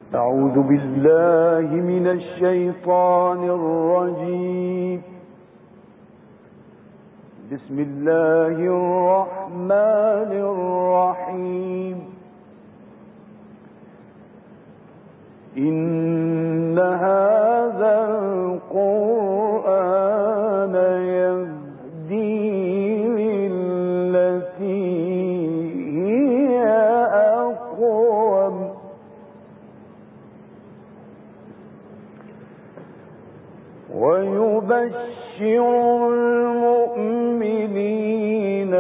أعوذ بالله من الشيطان الرجيم. بسم الله الرحمن الرحيم. إن هذا القرآن يهدي للتي هي أقوم ويبشر المؤمنين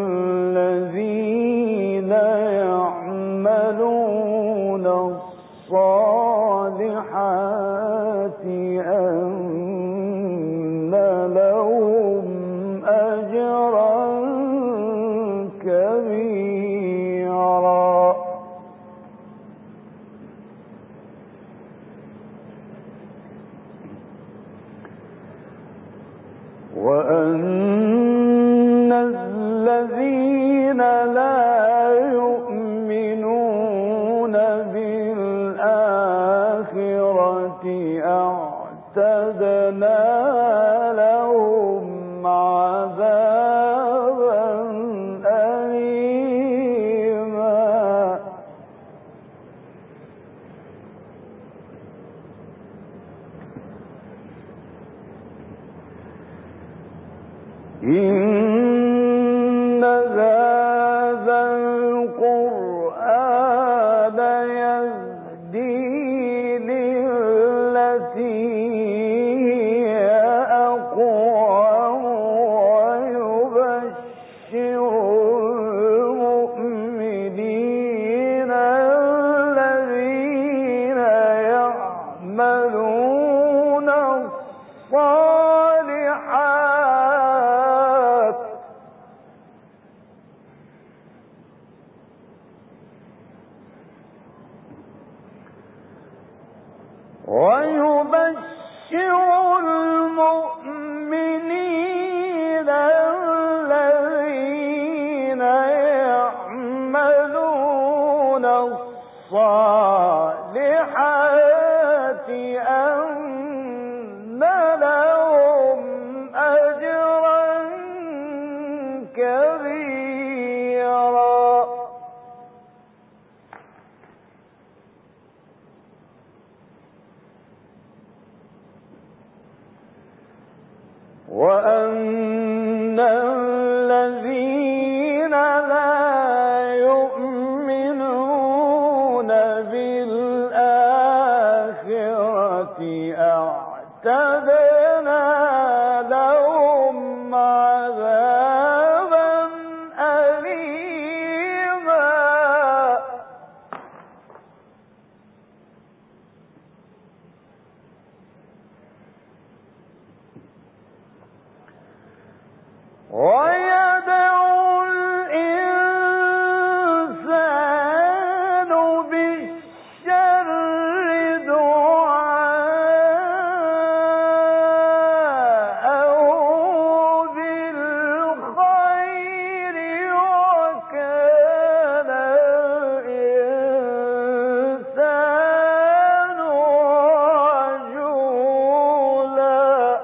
الذين يعملون الصالحات أن لهم أجرا كبيرا. وأن الذين لا يؤمنون بالآخرة أعتدنا لهم عذابا أليما. إن هذا القرآن يهدي للتي هي أقوم ويبشر المؤمنين الذين يعملون الصالحات أن لهم أجرا كبيرا. وأن الذين لا يؤمنون بالآخرة أعتدنا لهم عذابا أليما. ويدعو الإنسان بالشر دعاءه بالخير وكان الإنسان عجولا.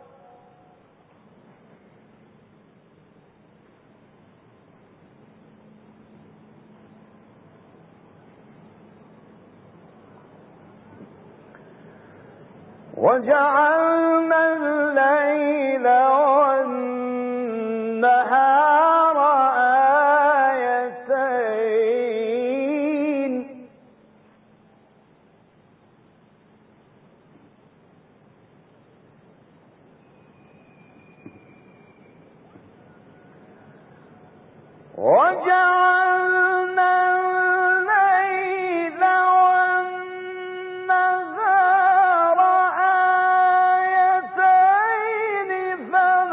وجعلنا الليل والنهار آيتين وجعلنا الليل والنهار آيتين فمحونا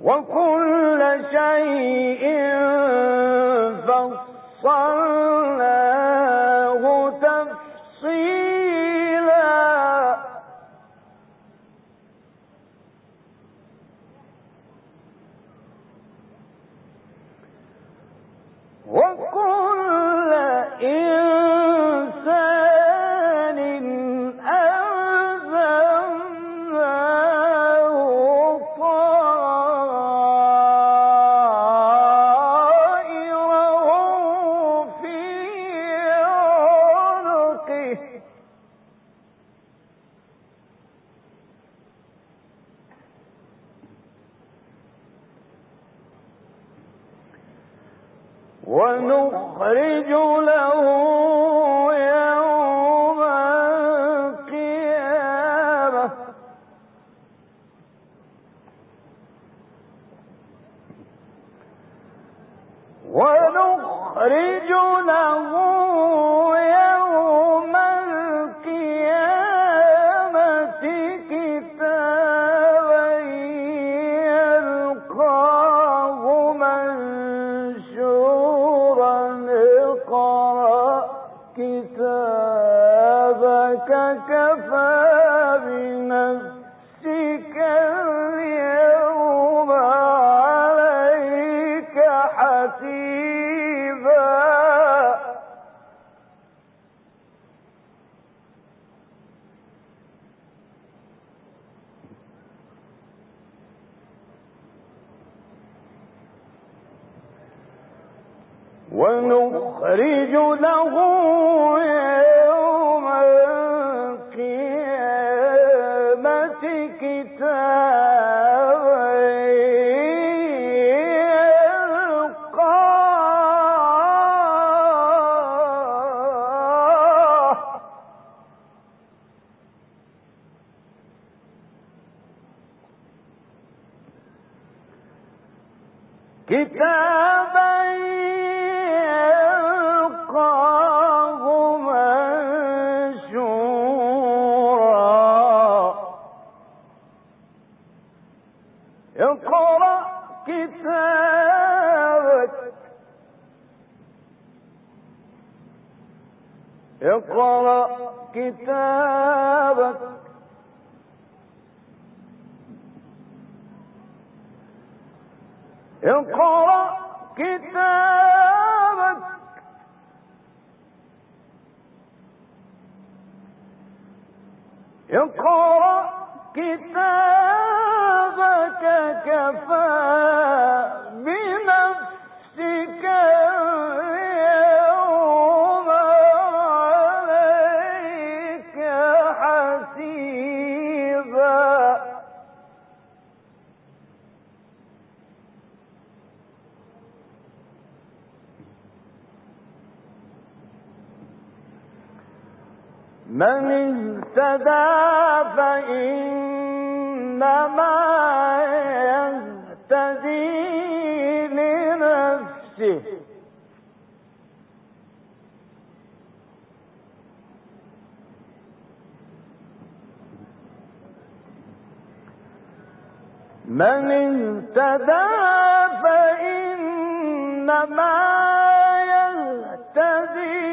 وكل شيء فصلناه تفصيلا وكل إنسان ألزمناه طائره في عنقه ونخرج له يوم القيامة ونخرج له يوم القيامة كتابا يلقاه منشورا اقرأ كتابك كفى بنفسك اليوم عليك حسيبا ونخرج له يوم القيامة كتابا يلقاه كتابا يلقاه منشورا اقرأ كتابك اقرأ كتابك اقرأ كتابك اقرأ كتابك كفى بنفسك اليوم عليك حسيبا من اهتدى فإنما يهتدي لنفسه من اهتدى فإنما يهتدي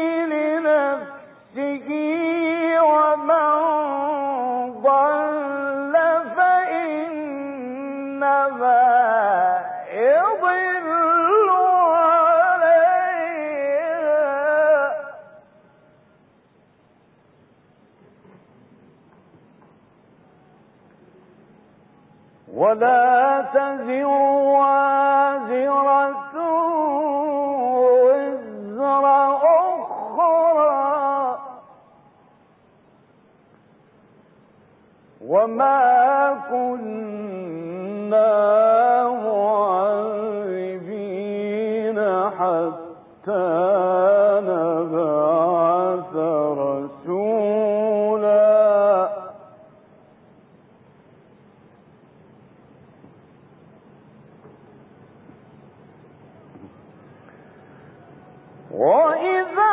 لنفسه ومن ضل فإنما يضل عليها ولا تزر وازرة وزر أخرى وما كنا معذبين حتى نبعث رسولا وإذا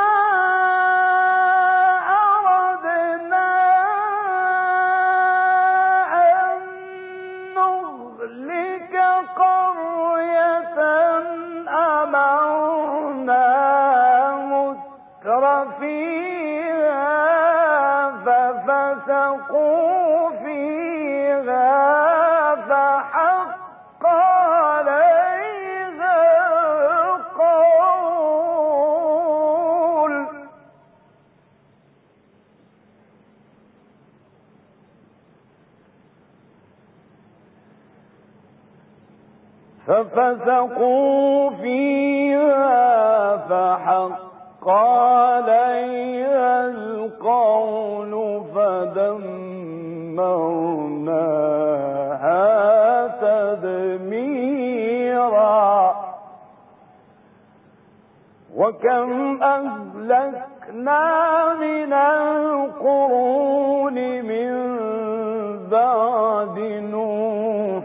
أردنا أن نهلك ففسقوا فيها فحق عليها القول فدمرناها تدميرا وكم أهلكنا من القرون من بعد نوح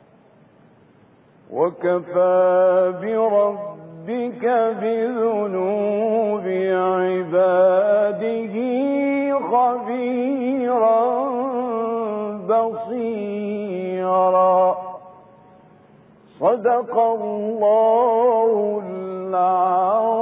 وكفى بربك بذنوب عباده خبيرا بصيرا صدق الله العظيم.